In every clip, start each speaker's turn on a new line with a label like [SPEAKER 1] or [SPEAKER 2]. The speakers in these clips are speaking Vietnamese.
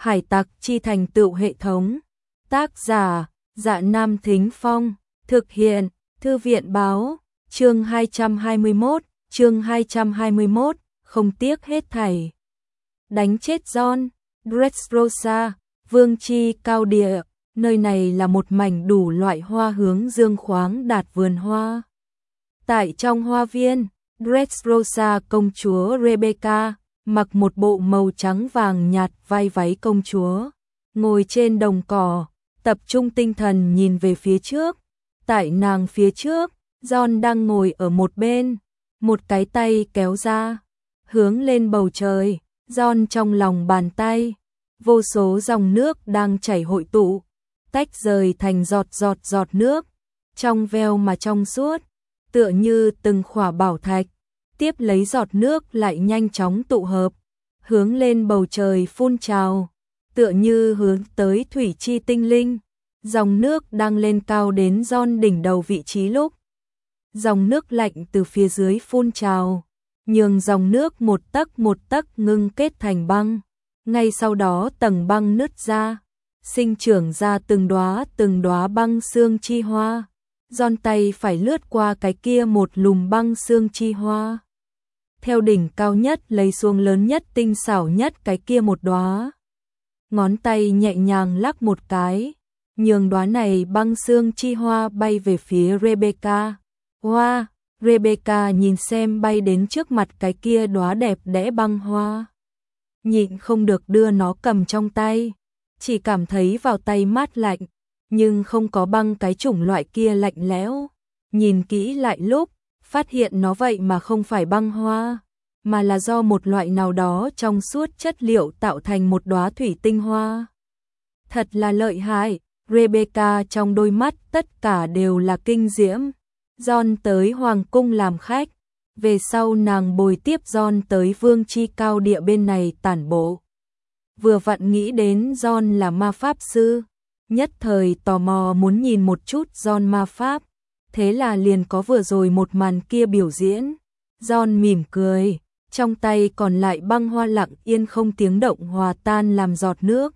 [SPEAKER 1] Hải tặc chi thành tựu hệ thống. Tác giả, Dạ Nam Thính Phong. Thực hiện, Thư viện Báo. Chương 221, không tiếc hết thảy. Đánh chết John. Dressrosa, Vương Chi Cao Địa. Nơi này là một mảnh đủ loại hoa hướng dương khoáng đạt vườn hoa. Tại trong hoa viên, Dressrosa công chúa Rebecca mặc một bộ màu trắng vàng nhạt vai váy công chúa, ngồi trên đồng cỏ, tập trung tinh thần nhìn về phía trước. Tại nàng phía trước, John đang ngồi ở một bên, một cái tay kéo ra, hướng lên bầu trời. John trong lòng bàn tay, vô số dòng nước đang chảy hội tụ, tách rời thành giọt nước, trong veo mà trong suốt, tựa như từng khỏa bảo thạch. Tiếp lấy giọt nước lại nhanh chóng tụ hợp, hướng lên bầu trời phun trào, tựa như hướng tới thủy chi tinh linh. Dòng nước đang lên cao đến John đỉnh đầu vị trí lúc. Dòng nước lạnh từ phía dưới phun trào, nhường dòng nước một tấc ngưng kết thành băng. Ngay sau đó tầng băng nứt ra, sinh trưởng ra từng đóa băng sương chi hoa. John tay phải lướt qua cái kia một lùm băng sương chi hoa, theo đỉnh cao nhất lấy xuống lớn nhất tinh xảo nhất cái kia một đóa. Ngón tay nhẹ nhàng lắc một cái, nhường đóa này băng sương chi hoa bay về phía Rebecca. Hoa, Rebecca nhìn xem bay đến trước mặt cái kia đóa đẹp đẽ băng hoa, nhịn không được đưa nó cầm trong tay, chỉ cảm thấy vào tay mát lạnh, nhưng không có băng cái chủng loại kia lạnh lẽo. Nhìn kỹ lại lúc, phát hiện nó vậy mà không phải băng hoa, mà là do một loại nào đó trong suốt chất liệu tạo thành một đóa thủy tinh hoa. Thật là lợi hại. Rebecca trong đôi mắt tất cả đều là kinh diễm. John tới hoàng cung làm khách, về sau nàng bồi tiếp John tới Vương Chi Cao Địa bên này tản bộ. Vừa vặn nghĩ đến John là ma pháp sư, nhất thời tò mò muốn nhìn một chút John ma pháp, thế là liền có vừa rồi một màn kia biểu diễn. John mỉm cười, trong tay còn lại băng hoa lặng yên không tiếng động hòa tan làm giọt nước.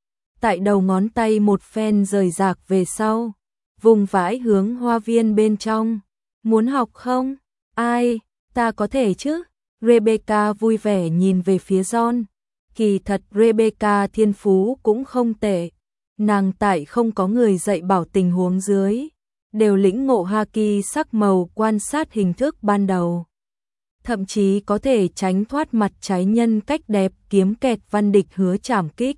[SPEAKER 1] Tại đầu ngón tay một phen rời rạc về sau, vùng vãi hướng hoa viên bên trong. Muốn học không? Ai, ta có thể chứ? Rebecca vui vẻ nhìn về phía John. Kỳ thật Rebecca thiên phú cũng không tệ. Nàng tại không có người dạy bảo tình huống dưới, đều lĩnh ngộ haki sắc màu quan sát hình thức ban đầu. Thậm chí có thể tránh thoát mặt trái nhân cách đẹp kiếm kẹt văn địch hứa trảm kích.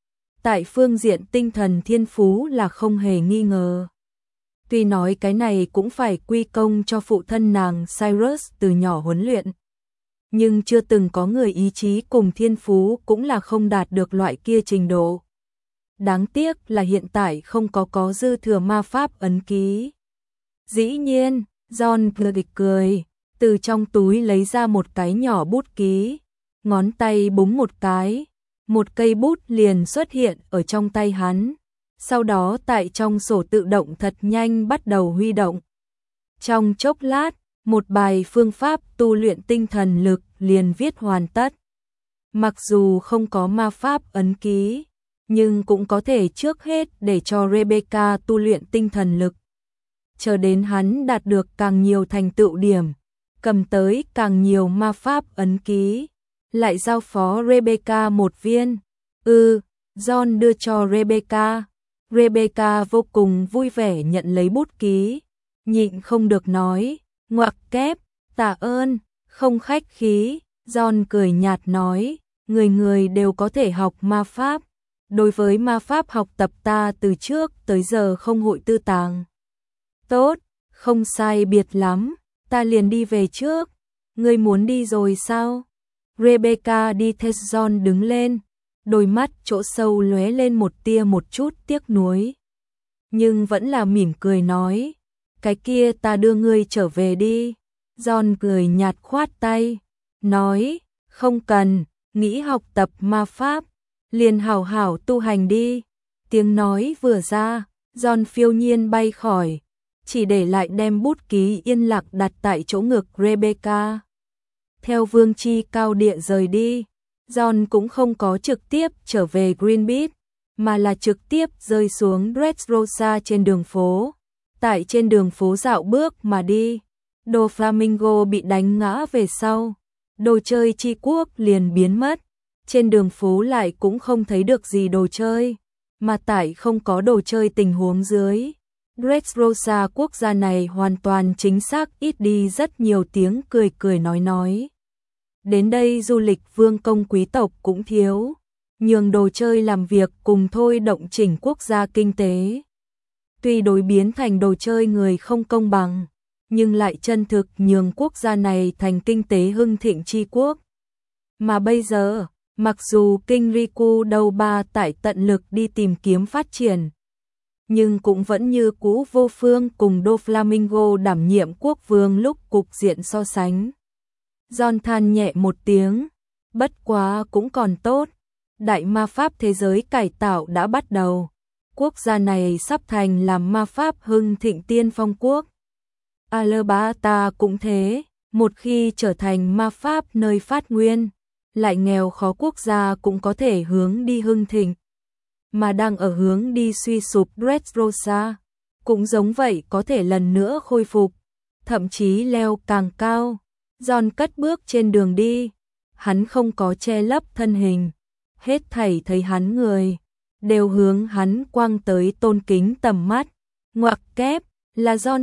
[SPEAKER 1] Tại phương diện tinh thần thiên phú là không hề nghi ngờ. Tuy nói cái này cũng phải quy công cho phụ thân nàng Cyrus từ nhỏ huấn luyện, nhưng chưa từng có người ý chí cùng thiên phú cũng là không đạt được loại kia trình độ. Đáng tiếc là hiện tại không có dư thừa ma pháp ấn ký. Dĩ nhiên, John cười, từ trong túi lấy ra một cái nhỏ bút ký, ngón tay búng một cái, một cây bút liền xuất hiện ở trong tay hắn. Sau đó tại trong sổ tự động thật nhanh bắt đầu huy động. Trong chốc lát, một bài phương pháp tu luyện tinh thần lực liền viết hoàn tất. Mặc dù không có ma pháp ấn ký, nhưng cũng có thể trước hết để cho Rebecca tu luyện tinh thần lực. Chờ đến hắn đạt được càng nhiều thành tựu điểm, cầm tới càng nhiều ma pháp ấn ký, lại giao phó Rebecca một viên. John đưa cho Rebecca. Rebecca vô cùng vui vẻ nhận lấy bút ký, nhịn không được nói, ngoặc kép, tạ ơn, không khách khí. John cười nhạt nói, người đều có thể học ma pháp. Đối với ma pháp học tập ta từ trước tới giờ không hội tư tàng. Tốt, không sai biệt lắm, ta liền đi về trước. Ngươi muốn đi rồi sao? Rebecca đi theo John đứng lên, đôi mắt chỗ sâu lóe lên một chút tiếc nuối, nhưng vẫn là mỉm cười nói, cái kia ta đưa ngươi trở về đi. John cười nhạt khoát tay, nói, không cần, nghĩ học tập ma pháp, liền hảo hảo tu hành đi. Tiếng nói vừa ra, John phiêu nhiên bay khỏi, chỉ để lại đem bút ký yên lặng đặt tại chỗ ngực Rebecca. Theo Vương Chi Cao Địa rời đi, John cũng không có trực tiếp trở về Greenpeace, mà là trực tiếp rơi xuống Dressrosa trên đường phố. Tại trên đường phố dạo bước mà đi, Doflamingo bị đánh ngã về sau. Đồ chơi Tri Quốc liền biến mất. Trên đường phố lại cũng không thấy được gì đồ chơi. Mà tại không có đồ chơi tình huống dưới, Dressrosa quốc gia này hoàn toàn chính xác ít đi rất nhiều tiếng cười cười nói. Đến đây du lịch vương công quý tộc cũng thiếu, nhường đồ chơi làm việc cùng thôi động chỉnh quốc gia kinh tế. Tuy đối biến thành đồ chơi người không công bằng, nhưng lại chân thực nhường quốc gia này thành kinh tế hưng thịnh Tri Quốc. Mà bây giờ, mặc dù Kinh Riku đầu ba tại tận lực đi tìm kiếm phát triển, nhưng cũng vẫn như cũ vô phương cùng Doflamingo đảm nhiệm quốc vương lúc cục diện so sánh. John than nhẹ một tiếng, bất quá cũng còn tốt, đại ma pháp thế giới cải tạo đã bắt đầu. Quốc gia này sắp thành làm ma pháp hưng thịnh tiên phong quốc. Alberta cũng thế, một khi trở thành ma pháp nơi phát nguyên, lại nghèo khó quốc gia cũng có thể hướng đi hưng thịnh. Mà đang ở hướng đi suy sụp Dressrosa, cũng giống vậy có thể lần nữa khôi phục, thậm chí leo càng cao. John cất bước trên đường đi, hắn không có che lấp thân hình, hết thảy thấy hắn người, đều hướng hắn quăng tới tôn kính tầm mắt. Ngoặc kép, là John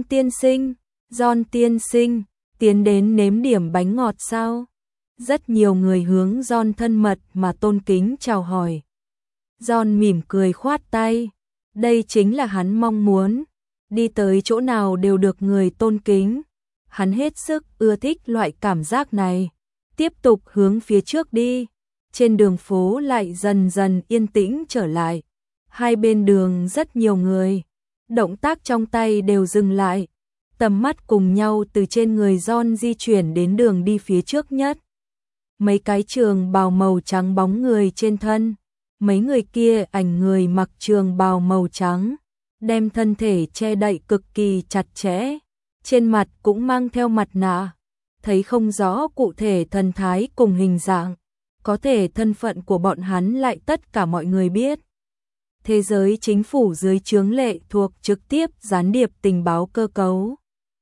[SPEAKER 1] tiên sinh, tiến đến nếm điểm bánh ngọt sao? Rất nhiều người hướng John thân mật mà tôn kính chào hỏi. John mỉm cười khoát tay, đây chính là hắn mong muốn, đi tới chỗ nào đều được người tôn kính. Hắn hết sức ưa thích loại cảm giác này, tiếp tục hướng phía trước đi. Trên đường phố lại dần dần yên tĩnh trở lại. Hai bên đường rất nhiều người, động tác trong tay đều dừng lại. Tầm mắt cùng nhau từ trên người John di chuyển đến đường đi phía trước nhất. Mấy cái trường bào màu trắng bóng người trên thân, mấy người kia ảnh người mặc trường bào màu trắng, đem thân thể che đậy cực kỳ chặt chẽ, trên mặt cũng mang theo mặt nạ, thấy không rõ cụ thể thần thái cùng hình dạng, có thể thân phận của bọn hắn lại tất cả mọi người biết. Thế giới chính phủ dưới trướng lệ thuộc trực tiếp gián điệp tình báo cơ cấu.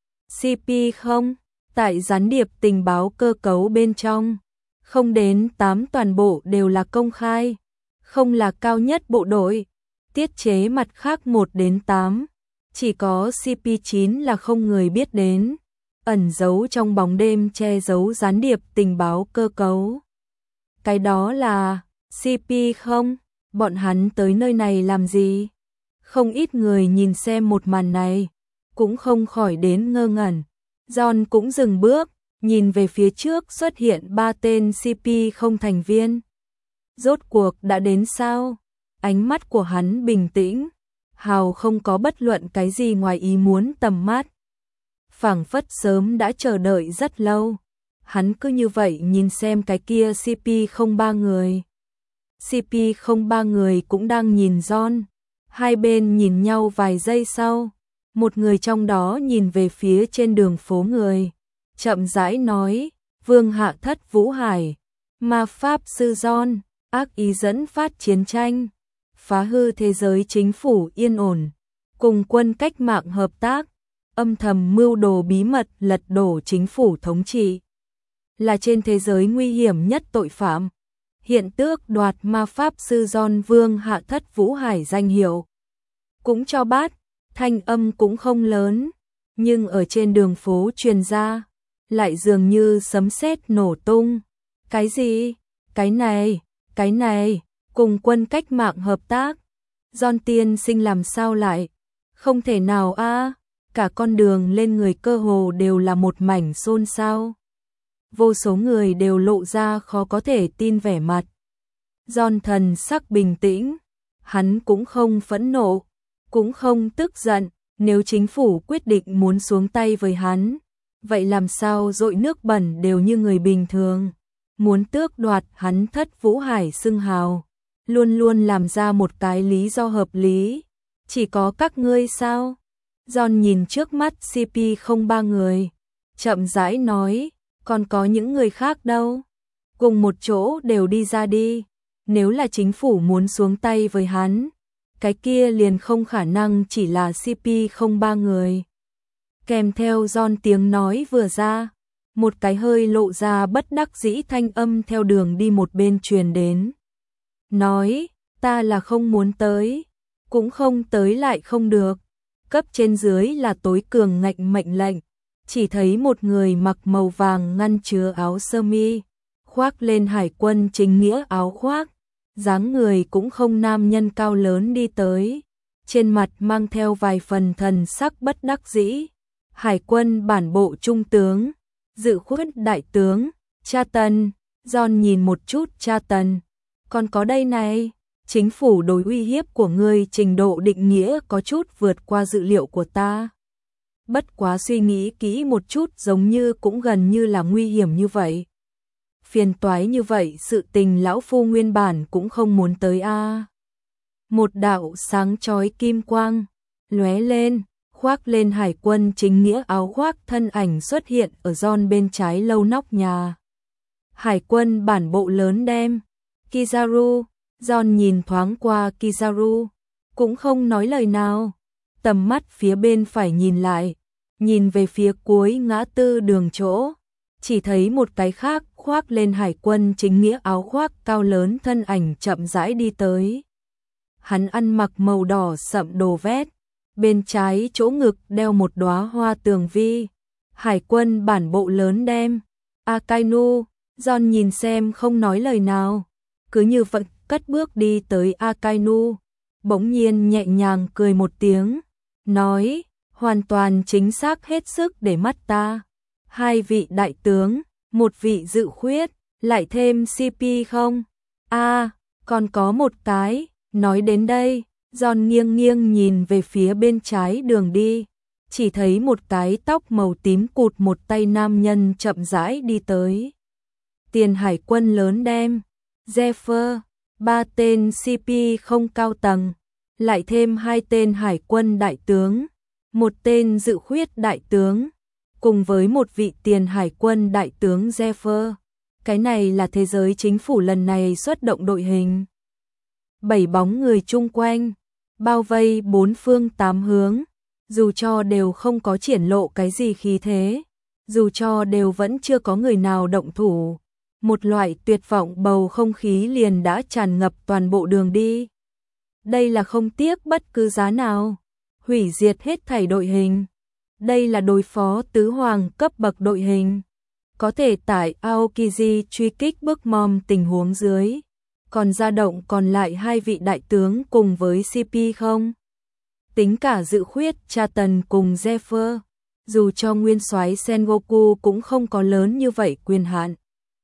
[SPEAKER 1] CP0, tại gián điệp tình báo cơ cấu bên trong, không đến 8 toàn bộ đều là công khai, không là cao nhất bộ đội, tiết chế mặt khác 1 đến 8, chỉ có CP9 là không người biết đến, ẩn giấu trong bóng đêm che giấu gián điệp tình báo cơ cấu. Cái đó là CP0, bọn hắn tới nơi này làm gì? Không ít người nhìn xem một màn này, cũng không khỏi đến ngơ ngẩn. John cũng dừng bước, nhìn về phía trước xuất hiện 3 tên CP0 thành viên. Rốt cuộc đã đến sao? Ánh mắt của hắn bình tĩnh, hào không có bất luận cái gì ngoài ý muốn tầm mắt. Phảng phất sớm đã chờ đợi rất lâu. Hắn cứ như vậy nhìn xem cái kia CP03 người. CP03 người cũng đang nhìn John. Hai bên nhìn nhau vài giây sau, một người trong đó nhìn về phía trên đường phố người, chậm rãi nói, Vương Hạ Thất Vũ Hải, ma pháp sư John, ác ý dẫn phát chiến tranh, phá hư thế giới chính phủ yên ổn, cùng quân cách mạng hợp tác, âm thầm mưu đồ bí mật lật đổ chính phủ thống trị, là trên thế giới nguy hiểm nhất tội phạm. Hiện tước đoạt ma pháp sư John Vương Hạ Thất Vũ Hải danh hiệu. Cũng cho bát, thanh âm cũng không lớn, nhưng ở trên đường phố truyền ra, lại dường như sấm sét nổ tung. Cái gì? Cái này, cùng quân cách mạng hợp tác. John tiên sinh làm sao lại? Không thể nào a, cả con đường lên người cơ hồ đều là một mảnh xôn xao. Vô số người đều lộ ra khó có thể tin vẻ mặt. John thần sắc bình tĩnh, hắn cũng không phẫn nộ, cũng không tức giận, nếu chính phủ quyết định muốn xuống tay với hắn, vậy làm sao dội nước bẩn đều như người bình thường, muốn tước đoạt hắn Thất Vũ Hải xưng hào, luôn luôn làm ra một cái lý do hợp lý, chỉ có các ngươi sao? John nhìn trước mắt CP03 người, chậm rãi nói, còn có những người khác đâu? cùng một chỗ đều đi ra đi. Nếu là chính phủ muốn xuống tay với hắn, cái kia liền không khả năng chỉ là CP03 người. Kèm theo John tiếng nói vừa ra, một cái hơi lộ ra bất đắc dĩ thanh âm theo đường đi một bên truyền đến. Nói, ta là không muốn tới, cũng không tới lại không được. Cấp trên dưới là tối cường ngạnh mệnh lệnh, chỉ thấy một người mặc màu vàng ngăn chứa áo sơ mi, khoác lên hải quân chính nghĩa áo khoác, dáng người cũng không nam nhân cao lớn đi tới, trên mặt mang theo vài phần thần sắc bất đắc dĩ. Hải quân bản bộ trung tướng, dự khuyết đại tướng, Cha Tần. John nhìn một chút Cha Tần, còn có đây này, chính phủ đối uy hiếp của ngươi trình độ định nghĩa có chút vượt qua dự liệu của ta. Bất quá suy nghĩ kỹ một chút giống như cũng gần như là nguy hiểm như vậy. Phiền toái như vậy sự tình lão phu nguyên bản cũng không muốn tới a. Một đạo sáng chói kim quang lóe lên, khoác lên hải quân chính nghĩa áo khoác thân ảnh xuất hiện ở John bên trái lâu nóc nhà. Hải quân bản bộ lớn đem, Kizaru. John nhìn thoáng qua Kizaru, cũng không nói lời nào, tầm mắt phía bên phải nhìn lại, nhìn về phía cuối ngã tư đường chỗ, chỉ thấy một cái khác khoác lên hải quân chính nghĩa áo khoác cao lớn thân ảnh chậm rãi đi tới. Hắn ăn mặc màu đỏ sậm đồ vét, bên trái chỗ ngực đeo một đóa hoa tường vi, hải quân bản bộ lớn đem, Akainu. John nhìn xem không nói lời nào, cứ như vậy cất bước đi tới Akainu, bỗng nhiên nhẹ nhàng cười một tiếng, nói, hoàn toàn chính xác hết sức để mắt ta. Hai vị đại tướng, một vị dự khuyết, lại thêm CP không? Còn có một cái. Nói đến đây, John nghiêng nghiêng nhìn về phía bên trái đường đi, chỉ thấy một cái tóc màu tím cụt một tay nam nhân chậm rãi đi tới. Tiền hải quân lớn đem, Zephyr, 3 tên CP không cao tầng, lại thêm 2 tên hải quân đại tướng, một tên dự khuyết đại tướng, cùng với một vị tiền hải quân đại tướng Zephyr. Cái này là thế giới chính phủ lần này xuất động đội hình. 7 bóng người chung quanh, bao vây bốn phương tám hướng, dù cho đều không có triển lộ cái gì khí thế, dù cho đều vẫn chưa có người nào động thủ, một loại tuyệt vọng bầu không khí liền đã tràn ngập toàn bộ đường đi. Đây là không tiếc bất cứ giá nào, hủy diệt hết thảy đội hình. Đây là đối phó tứ hoàng cấp bậc đội hình. Có thể tại Aokiji truy kích bức mom tình huống dưới, còn dao động còn lại 2 vị đại tướng cùng với CP không? Tính cả dự khuyết Cha Tần cùng Zephyr, dù cho nguyên soái Sengoku cũng không có lớn như vậy quyền hạn.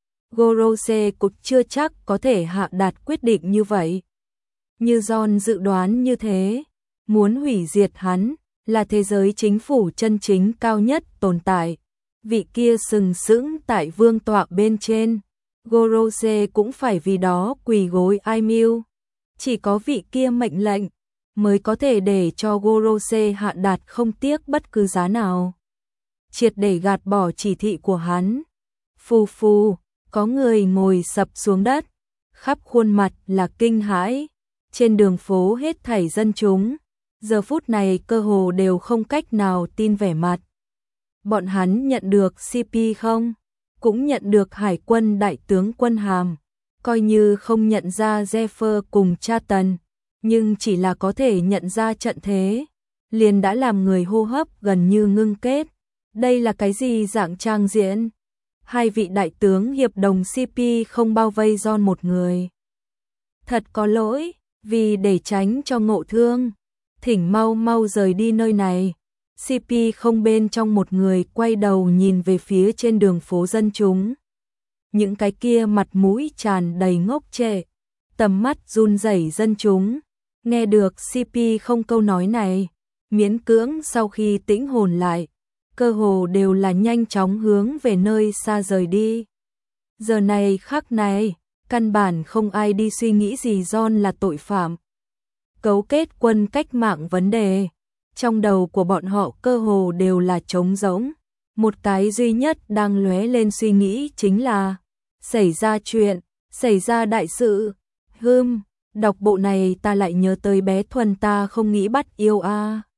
[SPEAKER 1] Gorose cũng chưa chắc có thể hạ đạt quyết định như vậy. Như John dự đoán như thế, muốn hủy diệt hắn là thế giới chính phủ chân chính cao nhất tồn tại. Vị kia sừng sững tại vương tọa bên trên, Gorose cũng phải vì đó quỳ gối ai mưu. Chỉ có vị kia mệnh lệnh mới có thể để cho Gorose hạ đạt không tiếc bất cứ giá nào, triệt để gạt bỏ chỉ thị của hắn. Phù phù, có người ngồi sập xuống đất, khắp khuôn mặt là kinh hãi. Trên đường phố hết thảy dân chúng, giờ phút này cơ hồ đều không cách nào tin vẻ mặt. Bọn hắn nhận được CP không? Cũng nhận được hải quân đại tướng quân hàm, coi như không nhận ra Zephyr cùng Cha Tần, nhưng chỉ là có thể nhận ra trận thế, liền đã làm người hô hấp gần như ngưng kết. Đây là cái gì dạng trang diễn? 2 vị đại tướng hiệp đồng CP không bao vây John một người. Thật có lỗi, vì để tránh cho ngộ thương, thỉnh mau mau rời đi nơi này. CP không bên trong một người quay đầu nhìn về phía trên đường phố dân chúng. Những cái kia mặt mũi tràn đầy ngốc trệ, tầm mắt run rẩy dân chúng. Nghe được CP không câu nói này, miễn cưỡng sau khi tĩnh hồn lại, cơ hồ đều là nhanh chóng hướng về nơi xa rời đi. Giờ này khắc này, căn bản không ai đi suy nghĩ gì John là tội phạm, cấu kết quân cách mạng vấn đề. Trong đầu của bọn họ cơ hồ đều là trống rỗng. Một cái duy nhất đang lóe lên suy nghĩ chính là Xảy ra chuyện, xảy ra đại sự. Đọc bộ này ta lại nhớ tới bé Thuần ta không nghĩ bắt yêu a.